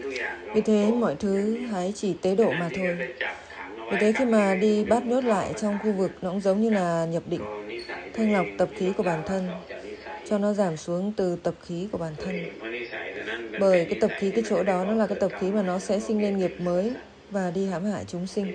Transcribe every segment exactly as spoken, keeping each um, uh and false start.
Vì thế mọi thứ hãy chỉ tế độ mà thôi. Vì thế khi mà đi bắt nhốt lại trong khu vực, nó cũng giống như là nhập định, thanh lọc tập khí của bản thân, cho nó giảm xuống từ tập khí của bản thân. Bởi cái tập khí, cái chỗ đó nó là cái tập khí mà nó sẽ sinh lên nghiệp mới và đi hãm hại chúng sinh.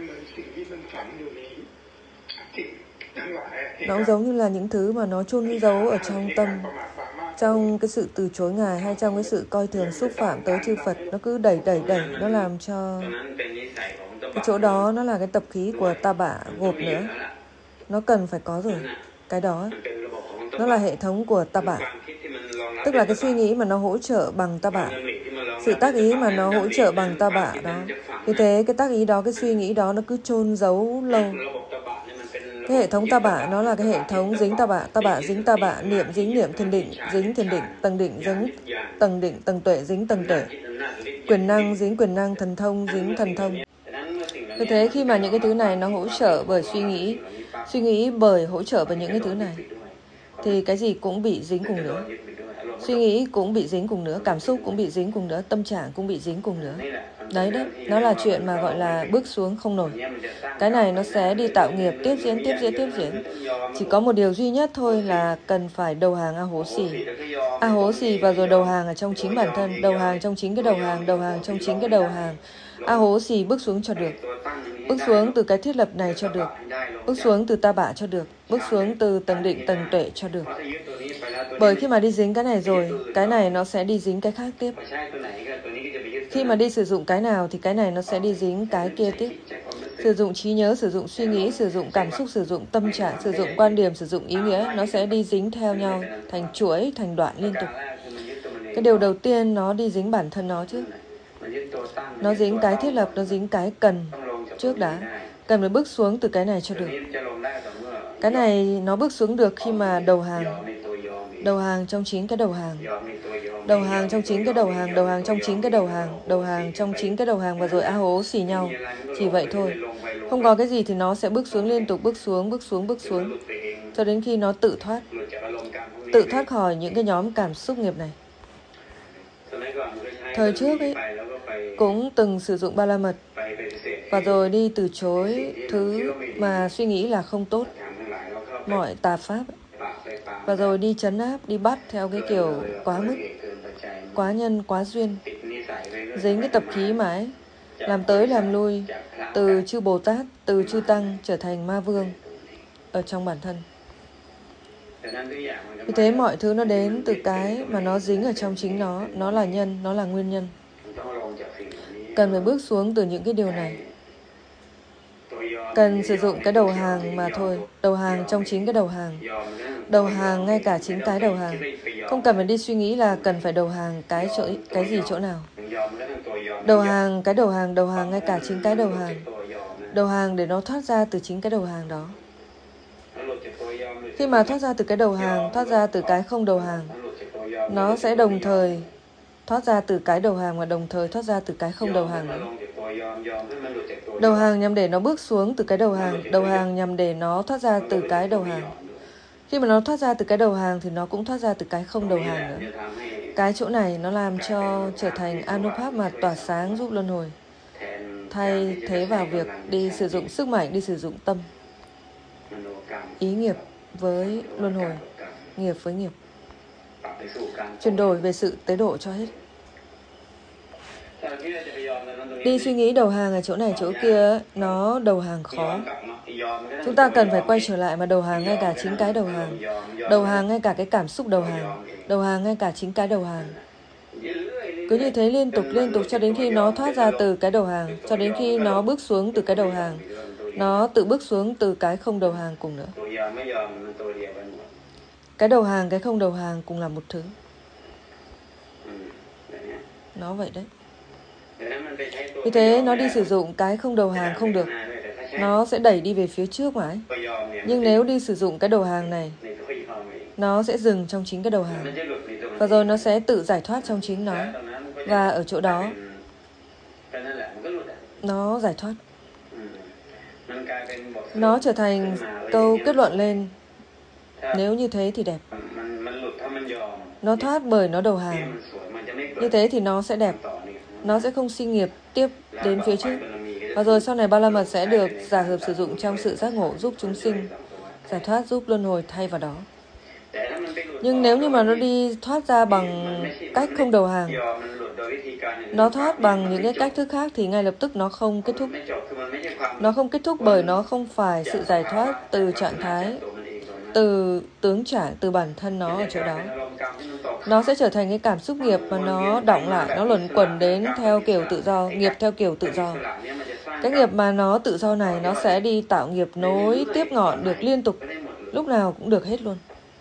Nó cũng giống như là những thứ mà nó chôn giấu ở trong tâm, trong cái sự từ chối Ngài hay trong cái sự coi thường xúc phạm tới chư Phật. Nó cứ đẩy đẩy đẩy, nó làm cho cái chỗ đó nó là cái tập khí của ta bạ gộp nữa. Nó cần phải có rồi. Cái đó nó là hệ thống của ta bạ, tức là cái suy nghĩ mà nó hỗ trợ bằng ta bạ, sự tác ý mà nó hỗ trợ bằng ta bạ đó. Vì thế cái tác ý đó, cái suy nghĩ đó nó cứ chôn giấu lâu. Cái hệ thống ta bạ nó là cái hệ thống dính ta bạ, ta bạ dính ta bạ, niệm dính niệm, thiền định dính thiền định, tầng định dính tầng định, tầng tuệ dính tầng tuệ, quyền năng dính quyền năng, thần thông dính thần thông. Vì thế khi mà những cái thứ này nó hỗ trợ bởi suy nghĩ, suy nghĩ bởi hỗ trợ bởi những cái thứ này, thì cái gì cũng bị dính cùng nữa. Suy nghĩ cũng bị dính cùng nữa, cảm xúc cũng bị dính cùng nữa, tâm trạng cũng bị dính cùng nữa. Đấy đấy, nó là chuyện mà gọi là bước xuống không nổi. Cái này nó sẽ đi tạo nghiệp, tiếp diễn, tiếp diễn, tiếp diễn. Chỉ có một điều duy nhất thôi là cần phải đầu hàng A Hố Xì. A Hố Xì và rồi đầu hàng ở trong chính bản thân, đầu hàng trong chính cái đầu hàng, đầu hàng trong chính cái đầu hàng. A Hố Xì bước xuống cho được. Bước xuống từ cái thiết lập này cho được. Bước xuống từ ta bạ cho được. Bước xuống từ tầng định, tầng tuệ cho được. Bởi khi mà đi dính cái này rồi, cái này nó sẽ đi dính cái khác tiếp. Khi mà đi sử dụng cái nào thì cái này nó sẽ đi dính cái kia tiếp. Sử dụng trí nhớ, sử dụng suy nghĩ, sử dụng cảm xúc, sử dụng tâm trạng, sử dụng quan điểm, sử dụng ý nghĩa, nó sẽ đi dính theo nhau, thành chuỗi, thành đoạn liên tục. Cái điều đầu tiên nó đi dính bản thân nó trước. Nó dính cái thiết lập, nó dính cái cần trước đã. Cần phải bước xuống từ cái này cho được. Cái này nó bước xuống được khi mà đầu hàng. Đầu hàng trong chính cái đầu hàng. Đầu hàng trong chính cái đầu hàng, đầu hàng trong chính cái đầu hàng, đầu hàng trong chính cái đầu hàng và rồi A Hố Xì nhau. Chỉ vậy thôi. Không có cái gì thì nó sẽ bước xuống liên tục, bước xuống, bước xuống, bước xuống. Cho đến khi nó tự thoát. Tự thoát khỏi những cái nhóm cảm xúc nghiệp này. Thời trước ấy, cũng từng sử dụng ba la mật và rồi đi từ chối thứ mà suy nghĩ là không tốt, mọi tà pháp, và rồi đi trấn áp, đi bắt theo cái kiểu quá mức, quá nhân, quá duyên, dính cái tập khí mãi, làm tới làm lui, từ chư Bồ Tát, từ chư Tăng trở thành ma vương ở trong bản thân. Vì thế mọi thứ nó đến từ cái mà nó dính ở trong chính nó, nó là nhân, nó là nguyên nhân. Cần phải bước xuống từ những cái điều này. Cần sử dụng cái đầu hàng mà thôi. Đầu hàng trong chính cái đầu hàng. Đầu hàng ngay cả chính cái đầu hàng. Không cần phải đi suy nghĩ là cần phải đầu hàng cái chỗ, cái gì chỗ nào. Đầu hàng, cái đầu hàng, đầu hàng ngay cả chính cái đầu hàng. Đầu hàng để nó thoát ra từ chính cái đầu hàng đó. Khi mà thoát ra từ cái đầu hàng, thoát ra từ cái không đầu hàng, nó sẽ đồng thời thoát ra từ cái đầu hàng và đồng thời thoát ra từ cái không đầu hàng nữa. Đầu hàng nhằm để nó bước xuống từ cái đầu hàng, đầu hàng nhằm để nó thoát ra từ cái đầu hàng. Khi mà nó thoát ra từ cái đầu hàng thì nó cũng thoát ra từ cái không đầu hàng nữa. Cái chỗ này nó làm cho trở thành Anupap mà tỏa sáng giúp luân hồi. Thay thế vào việc đi sử dụng sức mạnh, đi sử dụng tâm. Ý nghiệp với luân hồi, nghiệp với nghiệp. Chuyển đổi về sự tế độ cho hết. Đi suy nghĩ đầu hàng ở chỗ này chỗ kia, nó đầu hàng khó. Chúng ta cần phải quay trở lại mà đầu hàng ngay cả chính cái đầu hàng. Đầu hàng ngay cả cái cảm xúc đầu hàng. Đầu hàng ngay cả chính cái đầu hàng. Cứ như thế liên tục, liên tục cho đến khi nó thoát ra từ cái đầu hàng. Cho đến khi nó bước xuống từ cái đầu hàng. Nó tự bước xuống từ cái không đầu hàng cùng nữa. Cái đầu hàng, cái không đầu hàng cùng là một thứ. Nó vậy đấy. Vì thế nó đi sử dụng cái không đầu hàng không được. Nó sẽ đẩy đi về phía trước mãi. Nhưng nếu đi sử dụng cái đầu hàng này, nó sẽ dừng trong chính cái đầu hàng. Và rồi nó sẽ tự giải thoát trong chính nó. Và ở chỗ đó, nó giải thoát. Nó trở thành câu kết luận lên. Nếu như thế thì đẹp. Nó thoát bởi nó đầu hàng. Như thế thì nó sẽ đẹp. nó sẽ không sinh nghiệp tiếp đến phía trước. Và rồi sau này Ba La Mật sẽ được giả hợp sử dụng trong sự giác ngộ giúp chúng sinh giải thoát, giúp luân hồi thay vào đó. Nhưng nếu như mà nó đi thoát ra bằng cách không đầu hàng, nó thoát bằng những cái cách thức khác thì ngay lập tức nó không kết thúc. Nó không kết thúc bởi nó không phải sự giải thoát từ trạng thái, từ tướng trạng, từ bản thân nó ở chỗ đó. Nó sẽ trở thành cái cảm xúc nghiệp mà nó đọng lại, nó luẩn quẩn đến theo kiểu tự do, nghiệp theo kiểu tự do. Cái nghiệp mà nó tự do này, nó sẽ đi tạo nghiệp nối tiếp ngọn được liên tục, lúc nào cũng được hết luôn.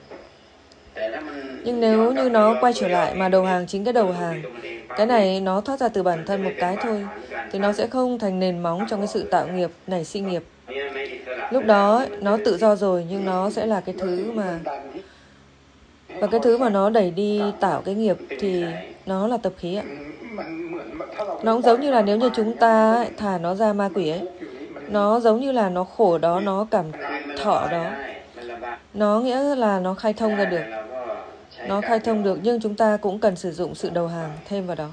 Nhưng nếu như nó quay trở lại mà đầu hàng chính cái đầu hàng, cái này nó thoát ra từ bản thân một cái thôi, thì nó sẽ không thành nền móng trong cái sự tạo nghiệp, nảy sinh nghiệp. Lúc đó nó tự do rồi, nhưng nó sẽ là cái thứ mà và cái thứ mà nó đẩy đi tạo cái nghiệp thì nó là tập khí ạ. Nó cũng giống như là nếu như chúng ta ấy, thả nó ra ma quỷ ấy, nó giống như là nó khổ đó, nó cảm thọ đó, nó nghĩa là nó khai thông ra được, nó khai thông được, nhưng chúng ta cũng cần sử dụng sự đầu hàng thêm vào đó.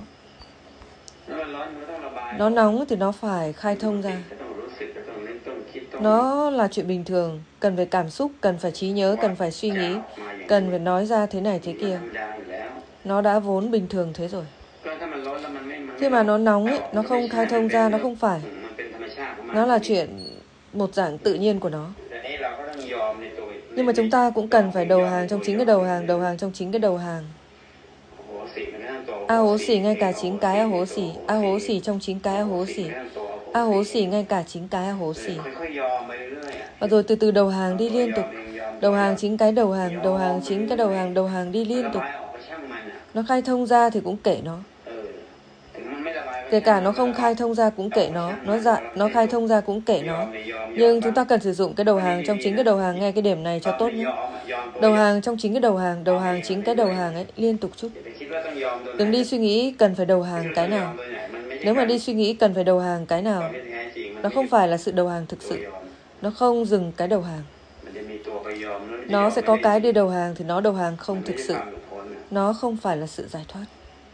Nó nóng thì nó phải khai thông ra. Nó là chuyện bình thường, cần phải cảm xúc, cần phải trí nhớ, cần phải suy nghĩ, cần phải nói ra thế này thế kia. Nó đã vốn bình thường thế rồi. Khi mà nó nóng ấy, nó không khai thông ra, nó không phải. Nó là chuyện một dạng tự nhiên của nó. Nhưng mà chúng ta cũng cần phải đầu hàng trong chính cái đầu hàng, đầu hàng trong chính cái đầu hàng. A hố xỉ ngay cả chính cái a hố xỉ, a hố xỉ trong chính cái a hố xỉ, a hố xỉ ngay cả chính cái a hố xỉ. Và rồi từ từ đầu hàng đi liên tục. Đầu hàng chính cái đầu hàng, đầu hàng chính cái đầu hàng, đầu hàng đi liên tục. Nó khai thông ra thì cũng kệ nó. Kể cả nó không khai thông ra cũng kệ nó, nó dạ, nó khai thông ra cũng kệ nó. Nhưng chúng ta cần sử dụng cái đầu hàng trong chính cái đầu hàng, nghe cái điểm này cho tốt nhé. Đầu hàng trong chính cái đầu hàng, đầu hàng chính cái đầu hàng ấy, liên tục chút. Đừng đi suy nghĩ cần phải đầu hàng cái nào. Nếu mà đi suy nghĩ cần phải đầu hàng cái nào, nó không phải là sự đầu hàng thực sự. Nó không dừng cái đầu hàng. Nó sẽ có cái đi đầu hàng thì nó đầu hàng không thực sự. Nó không phải là sự giải thoát.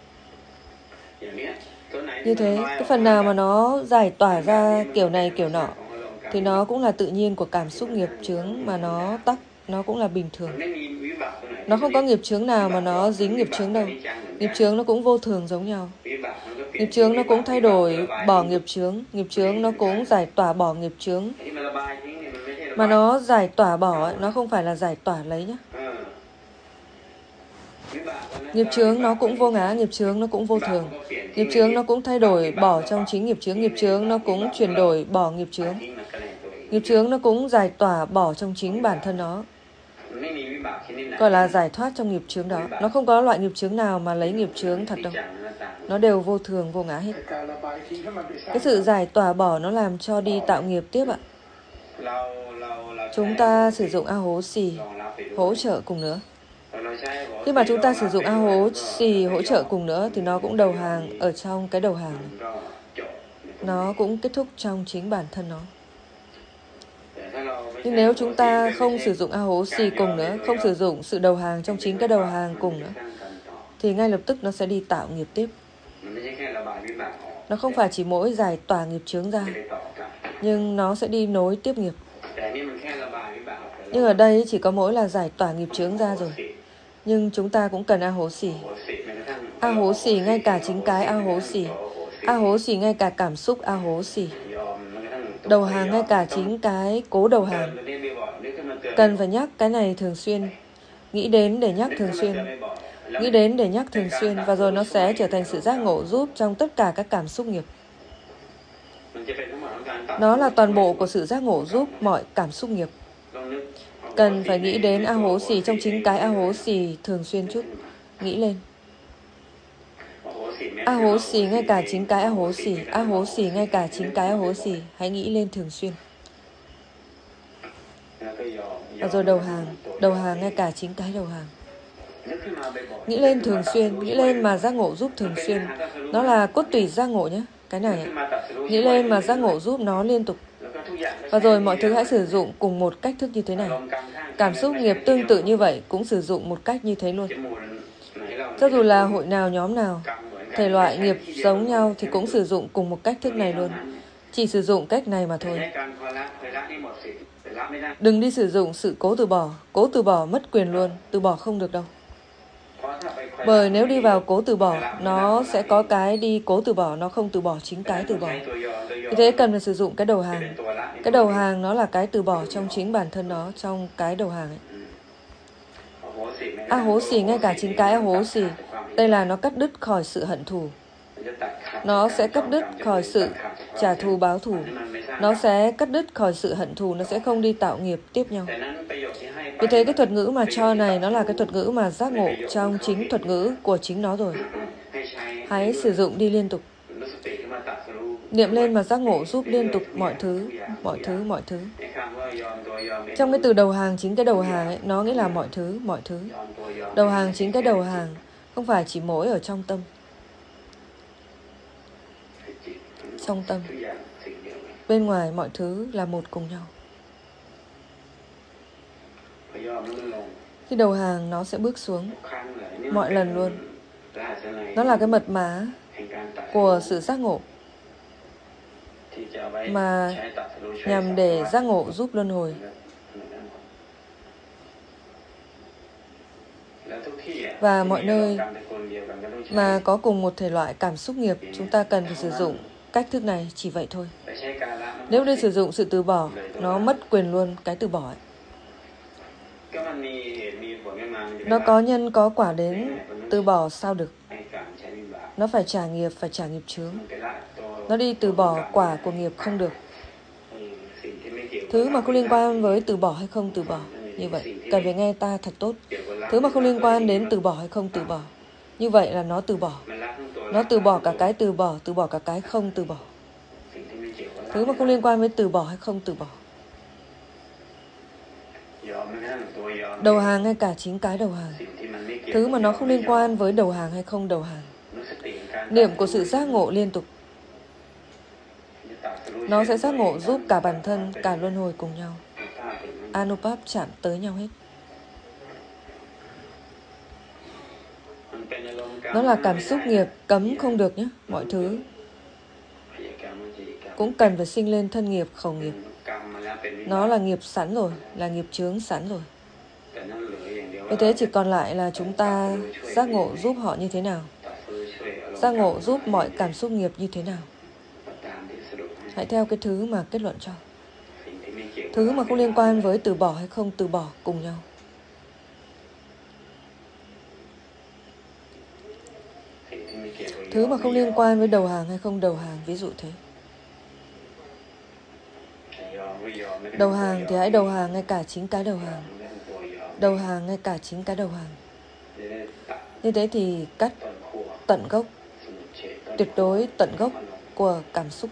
Như thế, cái phần nào mà nó giải tỏa ra kiểu này kiểu nọ thì nó cũng là tự nhiên của cảm xúc nghiệp chướng mà nó tắc, nó cũng là bình thường. Nó không có nghiệp chướng nào mà nó dính nghiệp chướng đâu. Nghiệp chướng nó cũng vô thường giống nhau. Nghiệp chướng nó cũng thay đổi, bỏ nghiệp chướng. Nghiệp chướng nó cũng giải tỏa bỏ nghiệp chướng. Mà nó giải tỏa bỏ, nó không phải là giải tỏa lấy nhé. Nghiệp chướng nó cũng vô ngã, nghiệp chướng nó cũng vô thường. Nghiệp chướng nó cũng thay đổi, bỏ trong chính nghiệp chướng. Nghiệp chướng nó cũng chuyển đổi, bỏ nghiệp chướng. Nghiệp chướng nó cũng giải tỏa, bỏ trong chính bản thân nó. Gọi là giải thoát trong nghiệp chướng đó. Nó không có loại nghiệp chướng nào mà lấy nghiệp chướng thật đâu. Nó đều vô thường, vô ngã hết. Cái sự giải tỏa bỏ nó làm cho đi tạo nghiệp tiếp ạ. Chúng ta sử dụng A hố xì hỗ trợ cùng nữa. Khi mà chúng ta sử dụng A hố xì hỗ trợ cùng nữa thì nó cũng đầu hàng ở trong cái đầu hàng này. Nó cũng kết thúc trong chính bản thân nó. Nhưng nếu chúng ta không sử dụng A hố xì cùng nữa, không sử dụng sự đầu hàng trong chính cái đầu hàng cùng nữa, thì ngay lập tức nó sẽ đi tạo nghiệp tiếp. Nó không phải chỉ mỗi giải tỏa nghiệp chướng ra, nhưng nó sẽ đi nối tiếp nghiệp. Nhưng ở đây chỉ có mỗi là giải tỏa nghiệp chướng ra rồi. Nhưng chúng ta cũng cần A hố xì. A hố xì ngay cả chính cái A hố xì. A hố xì ngay cả cảm xúc A hố xì. Đầu hàng ngay cả chính cái cố đầu hàng. Cần phải nhắc cái này thường xuyên. Nghĩ đến để nhắc thường xuyên. Nghĩ đến để nhắc thường xuyên. Và rồi nó sẽ trở thành sự giác ngộ giúp trong tất cả các cảm xúc nghiệp. Nó là toàn bộ của sự giác ngộ giúp mọi cảm xúc nghiệp. Cần phải nghĩ đến A hố xì trong chính cái A hố xì thường xuyên chút. Nghĩ lên. A hố xì ngay cả chính cái A hố xì. A hố xì ngay cả chính cái A hố xì. Hãy nghĩ lên thường xuyên. Và rồi đầu hàng. Đầu hàng ngay cả chính cái đầu hàng. Nghĩ lên thường xuyên. Nghĩ lên mà giác ngộ giúp thường xuyên. Nó là cốt tủy giác ngộ nhé. Cái này nghĩ lên mà giác ngộ giúp nó liên tục. Và rồi mọi thứ hãy sử dụng cùng một cách thức như thế này. Cảm xúc nghiệp tương tự như vậy cũng sử dụng một cách như thế luôn. Cho dù là hội nào, nhóm nào, thể loại nghiệp giống nhau thì cũng sử dụng cùng một cách thức này luôn. Chỉ sử dụng cách này mà thôi. Đừng đi sử dụng sự cố từ bỏ. Cố từ bỏ mất quyền luôn. Từ bỏ không được đâu. Bởi nếu đi vào cố từ bỏ, nó sẽ có cái đi cố từ bỏ, nó không từ bỏ chính cái từ bỏ. Vì thế cần phải sử dụng cái đầu hàng. Cái đầu hàng nó là cái từ bỏ trong chính bản thân nó, trong cái đầu hàng ấy. A hố xì, ngay cả chính cái a hố xì, đây là nó cắt đứt khỏi sự hận thù. Nó sẽ cắt đứt khỏi sự trả thù báo thù. Nó sẽ cắt đứt khỏi sự hận thù, nó sẽ không đi tạo nghiệp tiếp nhau. Vì thế cái thuật ngữ mà cho này nó là cái thuật ngữ mà giác ngộ trong chính thuật ngữ của chính nó rồi. Hãy sử dụng đi liên tục. Niệm lên mà giác ngộ giúp liên tục mọi thứ, mọi thứ, mọi thứ. Trong cái từ đầu hàng, chính cái đầu hàng ấy, nó nghĩa là mọi thứ, mọi thứ. Đầu hàng chính cái đầu hàng, không phải chỉ mỗi ở trong tâm. Trong tâm. Bên ngoài mọi thứ là một cùng nhau. Khi đầu hàng nó sẽ bước xuống mọi lần luôn. Nó là cái mật mã của sự giác ngộ mà nhằm để giác ngộ giúp luân hồi. Và mọi nơi mà có cùng một thể loại cảm xúc nghiệp, chúng ta cần phải sử dụng cách thức này, chỉ vậy thôi. Nếu đi sử dụng sự từ bỏ, nó mất quyền luôn cái từ bỏ ấy. Nó có nhân có quả đến, từ bỏ sao được. Nó phải trả nghiệp, phải trả nghiệp chướng. Nó đi từ bỏ quả của nghiệp không được. Thứ mà không liên quan với từ bỏ hay không từ bỏ, như vậy cần phải nghe ta thật tốt. Thứ mà không liên quan đến từ bỏ hay không từ bỏ, như vậy là nó từ bỏ. Nó từ bỏ cả cái từ bỏ, từ bỏ cả cái không từ bỏ. Thứ mà không liên quan với từ bỏ hay không từ bỏ. Đầu hàng ngay cả chính cái đầu hàng. Thứ mà nó không liên quan với đầu hàng hay không đầu hàng. Niệm của sự giác ngộ liên tục. Nó sẽ giác ngộ giúp cả bản thân, cả luân hồi cùng nhau. Anupap chạm tới nhau hết. Nó là cảm xúc nghiệp, cấm không được nhé. Mọi thứ cũng cần phải sinh lên thân nghiệp, khẩu nghiệp. Nó là nghiệp sẵn rồi, là nghiệp chướng sẵn rồi. Vì thế chỉ còn lại là chúng ta giác ngộ giúp họ như thế nào. Giác ngộ giúp mọi cảm xúc nghiệp như thế nào. Hãy theo cái thứ mà kết luận cho. Thứ mà không liên quan với từ bỏ hay không từ bỏ cùng nhau. Thứ mà không liên quan với đầu hàng hay không đầu hàng, ví dụ thế. Đầu hàng thì hãy đầu hàng ngay cả chính cái đầu hàng. Đầu hàng ngay cả chính cái đầu hàng. Như thế thì cắt tận gốc, tuyệt đối tận gốc của cảm xúc.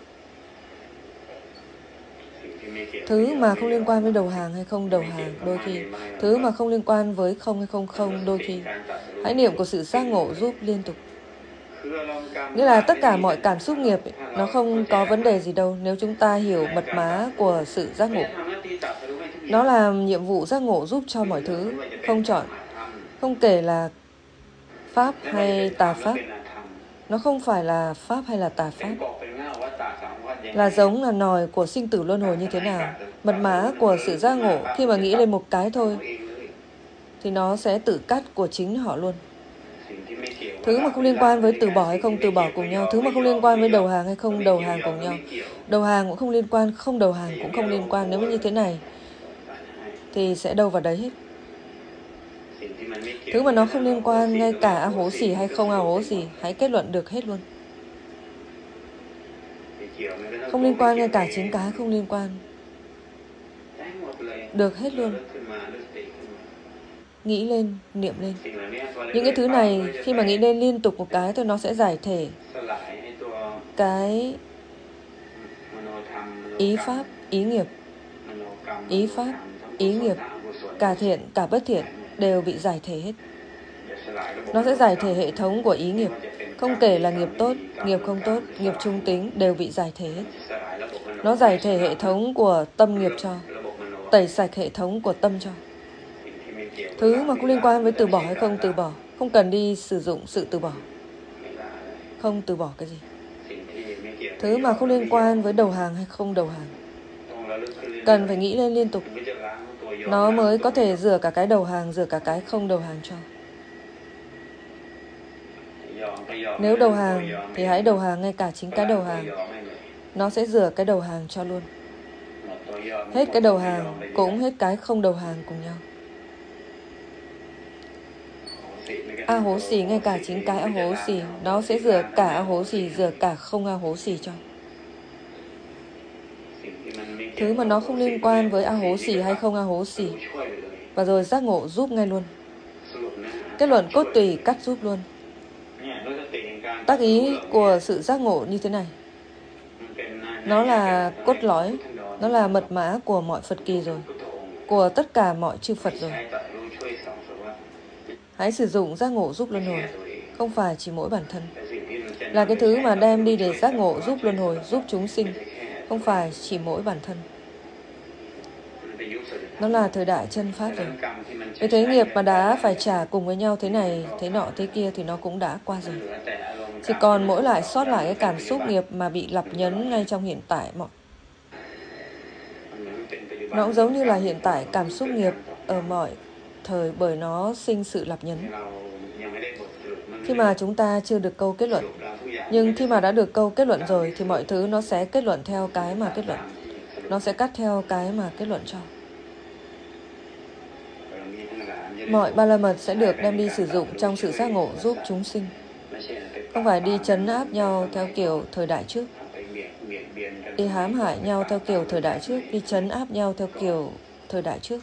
Thứ mà không liên quan với đầu hàng hay không đầu hàng, đôi khi. Thứ mà không liên quan với không hay không không, đôi khi. Hãy niệm của sự giác ngộ giúp liên tục. Nghĩa là tất cả mọi cảm xúc nghiệp ấy, nó không có vấn đề gì đâu nếu chúng ta hiểu mật mã của sự giác ngộ. Nó làm nhiệm vụ giác ngộ giúp cho mọi thứ, không chọn, không kể là pháp hay tà pháp. Nó không phải là pháp hay là tà pháp. Là giống là nòi của sinh tử luân hồi như thế nào. Mật mã của sự giác ngộ khi mà nghĩ lên một cái thôi thì nó sẽ tự cắt của chính họ luôn. Thứ mà không liên quan với từ bỏ hay không từ bỏ cùng nhau. Thứ mà không liên quan với đầu hàng hay không đầu hàng cùng nhau. Đầu hàng cũng không liên quan, không đầu hàng cũng không liên quan. Nếu như thế này thì sẽ đâu vào đấy hết. Thứ mà nó không liên quan, ngay cả a hố xì hay không a hố xì, hãy kết luận được hết luôn. Không liên quan, ngay cả chính cái không liên quan, được hết luôn. Nghĩ lên, niệm lên. Những cái thứ này khi mà nghĩ lên liên tục một cái thôi, nó sẽ giải thể cái ý pháp, ý nghiệp. Ý pháp, ý nghiệp, cả thiện, cả bất thiện đều bị giải thể hết. Nó sẽ giải thể hệ thống của ý nghiệp. Không kể là nghiệp tốt, nghiệp không tốt, nghiệp trung tính đều bị giải thể hết. Nó giải thể hệ thống của tâm nghiệp cho, tẩy sạch hệ thống của tâm cho. Thứ mà không liên quan với từ bỏ hay không từ bỏ, không cần đi sử dụng sự từ bỏ. không từ bỏ cái gì. Thứ mà không liên quan với đầu hàng hay không đầu hàng, cần phải nghĩ lên liên tục. Nó mới có thể rửa cả cái đầu hàng, rửa cả cái không đầu hàng cho. Nếu đầu hàng thì hãy đầu hàng ngay cả chính cái đầu hàng. Nó sẽ rửa cái đầu hàng cho luôn. Hết cái đầu hàng cũng hết cái không đầu hàng cùng nhau. A hố xì ngay cả chính cái a hố xì, nó sẽ rửa cả a hố xì, rửa cả không a hố xì cho. Thứ mà nó không liên quan với a hố xì hay không a hố xì, và rồi giác ngộ giúp ngay luôn. Kết luận cốt tùy cắt giúp luôn. Tác ý của sự giác ngộ như thế này. Nó là cốt lõi, nó là mật mã của mọi Phật kỳ rồi, của tất cả mọi chư Phật rồi. Hãy sử dụng giác ngộ giúp luân hồi, không phải chỉ mỗi bản thân. Là cái thứ mà đem đi để giác ngộ giúp luân hồi, giúp chúng sinh, không phải chỉ mỗi bản thân. Nó là thời đại chân pháp rồi. Cái thế nghiệp mà đã phải trả cùng với nhau thế này, thế nọ, thế kia thì nó cũng đã qua rồi. Chỉ còn mỗi lại sót lại cái cảm xúc nghiệp mà bị lặp nhấn ngay trong hiện tại mọi. Nó cũng giống như là hiện tại cảm xúc nghiệp ở mọi thời, bởi nó sinh sự lặp nhấn. Khi mà chúng ta chưa được câu kết luận, nhưng khi mà đã được câu kết luận rồi thì mọi thứ nó sẽ kết luận theo cái mà kết luận. Nó sẽ cắt theo cái mà kết luận cho. Mọi ba la mật sẽ được đem đi sử dụng trong sự giác ngộ giúp chúng sinh. Không phải đi trấn áp nhau theo kiểu thời đại trước, đi hãm hại nhau theo kiểu thời đại trước, đi trấn áp nhau theo kiểu thời đại trước.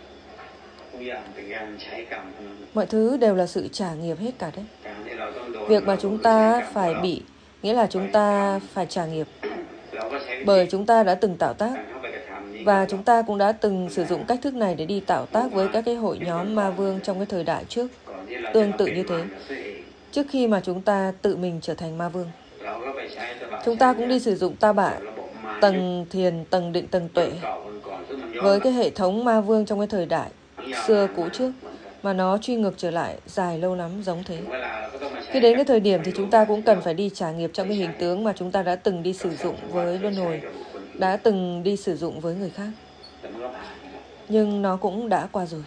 Mọi thứ đều là sự trả nghiệp hết cả đấy. Việc mà chúng ta phải bị, nghĩa là chúng ta phải trả nghiệp. Bởi chúng ta đã từng tạo tác, và chúng ta cũng đã từng sử dụng cách thức này để đi tạo tác với các cái hội nhóm ma vương trong cái thời đại trước. Tương tự như thế, trước khi mà chúng ta tự mình trở thành ma vương, chúng ta cũng đi sử dụng ta bạ, tầng thiền, tầng định, tầng tuệ với cái hệ thống ma vương trong cái thời đại xưa cũ trước, mà nó truy ngược trở lại dài lâu lắm giống thế. Khi đến cái thời điểm thì chúng ta cũng cần phải đi trả nghiệp trong cái hình tướng mà chúng ta đã từng đi sử dụng với luân hồi, đã từng đi sử dụng với người khác. Nhưng nó cũng đã qua rồi.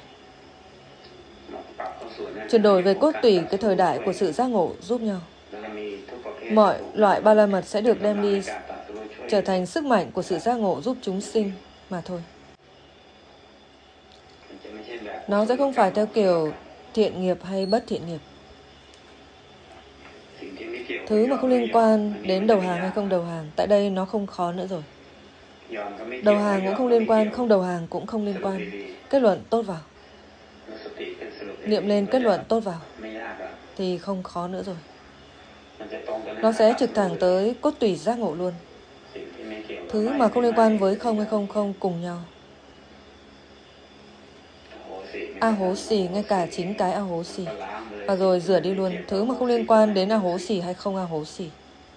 Chuyển đổi về cốt tủy cái thời đại của sự giác ngộ giúp nhau. Mọi loại ba la mật sẽ được đem đi trở thành sức mạnh của sự giác ngộ giúp chúng sinh mà thôi. Nó sẽ không phải theo kiểu thiện nghiệp hay bất thiện nghiệp. Thứ mà không liên quan đến đầu hàng hay không đầu hàng, tại đây nó không khó nữa rồi. Đầu hàng cũng không liên quan, không đầu hàng cũng không liên quan. Kết luận tốt vào. Niệm lên kết luận tốt vào thì không khó nữa rồi. Nó sẽ trực thẳng tới cốt tủy giác ngộ luôn. Thứ mà không liên quan với không hay không không cùng nhau. A hố xì ngay cả chính cái a hố xì, và rồi rửa đi luôn thứ mà không liên quan đến a hố xì hay không a hố xì.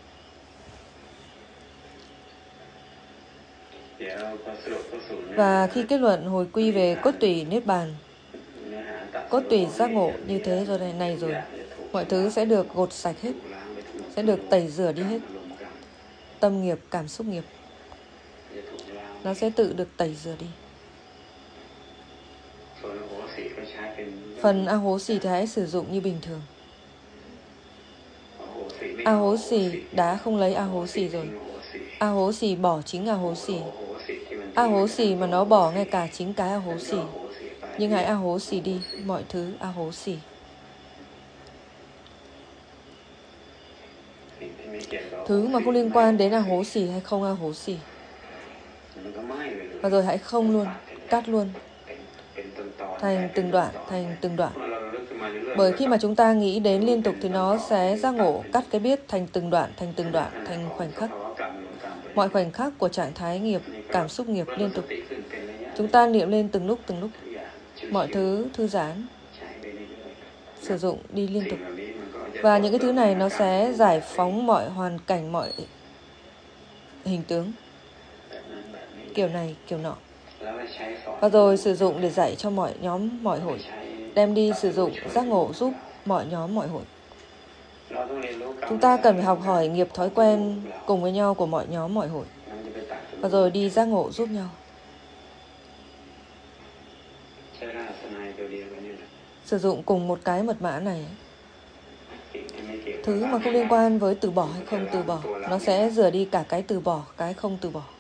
Và khi kết luận hồi quy về cốt tủy niết bàn, cốt tủy giác ngộ như thế rồi này, này rồi, mọi thứ sẽ được gột sạch hết, sẽ được tẩy rửa đi hết. Tâm nghiệp, cảm xúc nghiệp, nó sẽ tự được tẩy rửa đi. Phần a hố xì thì hãy sử dụng như bình thường. A hố xì đã không lấy a hố xì rồi. A hố xì bỏ chính a hố xì. A hố xì mà nó bỏ ngay cả chính cái a hố xì. Nhưng hãy a hố xì đi mọi thứ a hố xì. Thứ mà không liên quan đến a hố xì hay không a hố xì, và rồi hãy không luôn, cắt luôn, thành từng đoạn, thành từng đoạn. Bởi khi mà chúng ta nghĩ đến liên tục thì nó sẽ giác ngộ cắt cái biết thành từng đoạn, thành từng đoạn, thành khoảnh khắc. Mọi khoảnh khắc của trạng thái nghiệp, cảm xúc nghiệp liên tục. Chúng ta niệm lên từng lúc, từng lúc. Mọi thứ thư giãn, sử dụng đi liên tục. Và những cái thứ này nó sẽ giải phóng mọi hoàn cảnh, mọi hình tướng, kiểu này, kiểu nọ. Và rồi sử dụng để dạy cho mọi nhóm, mọi hội. Đem đi sử dụng giác ngộ giúp mọi nhóm, mọi hội. Chúng ta cần phải học hỏi nghiệp thói quen cùng với nhau của mọi nhóm, mọi hội, và rồi đi giác ngộ giúp nhau. Sử dụng cùng một cái mật mã này, thứ mà không liên quan với từ bỏ hay không từ bỏ, nó sẽ rửa đi cả cái từ bỏ, cái không từ bỏ.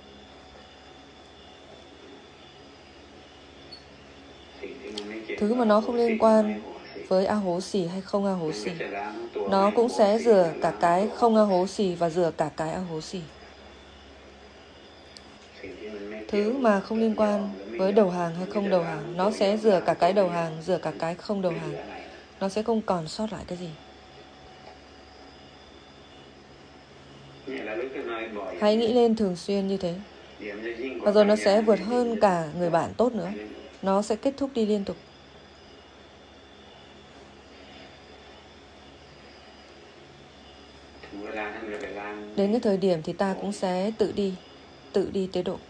Thứ mà nó không liên quan với a hố xì hay không a hố xì, nó cũng sẽ rửa cả cái không a hố xì và rửa cả cái a hố xì. Thứ mà không liên quan với đầu hàng hay không đầu hàng, nó sẽ rửa cả cái đầu hàng, rửa cả cái không đầu hàng. Nó sẽ không còn sót lại cái gì. Hãy nghĩ lên thường xuyên như thế, và rồi nó sẽ vượt hơn cả người bạn tốt nữa. Nó sẽ kết thúc đi liên tục. Đến cái thời điểm thì ta cũng sẽ tự đi, tự đi tế độ.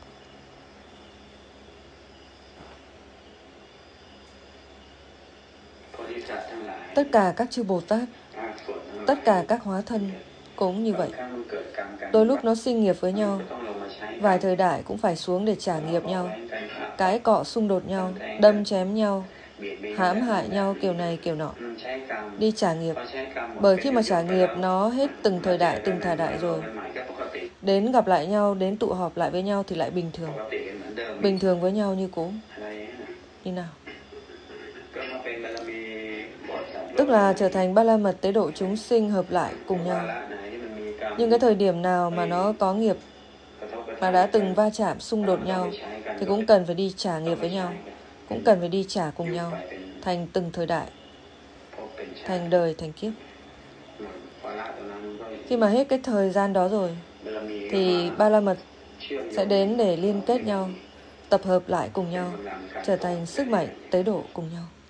Tất cả các chư Bồ Tát, tất cả các hóa thân cũng như vậy. Đôi lúc nó sinh nghiệp với nhau, vài thời đại cũng phải xuống để trả nghiệp nhau, cái cọ xung đột nhau, đâm chém nhau, hãm hại nhau kiểu này kiểu nọ, đi trả nghiệp. Bởi khi mà trả nghiệp nó hết từng thời đại, từng thời đại rồi, đến gặp lại nhau, đến tụ họp lại với nhau thì lại bình thường. Bình thường với nhau như cũ. Như nào? Tức là trở thành ba la mật tế độ chúng sinh hợp lại cùng nhau. Nhưng cái thời điểm nào mà nó có nghiệp mà đã từng va chạm xung đột nhau thì cũng cần phải đi trả nghiệp với nhau, cũng cần phải đi trả cùng nhau, thành từng thời đại, thành đời, thành kiếp. Khi mà hết cái thời gian đó rồi thì ba la mật sẽ đến để liên kết nhau, tập hợp lại cùng nhau, trở thành sức mạnh tế độ cùng nhau.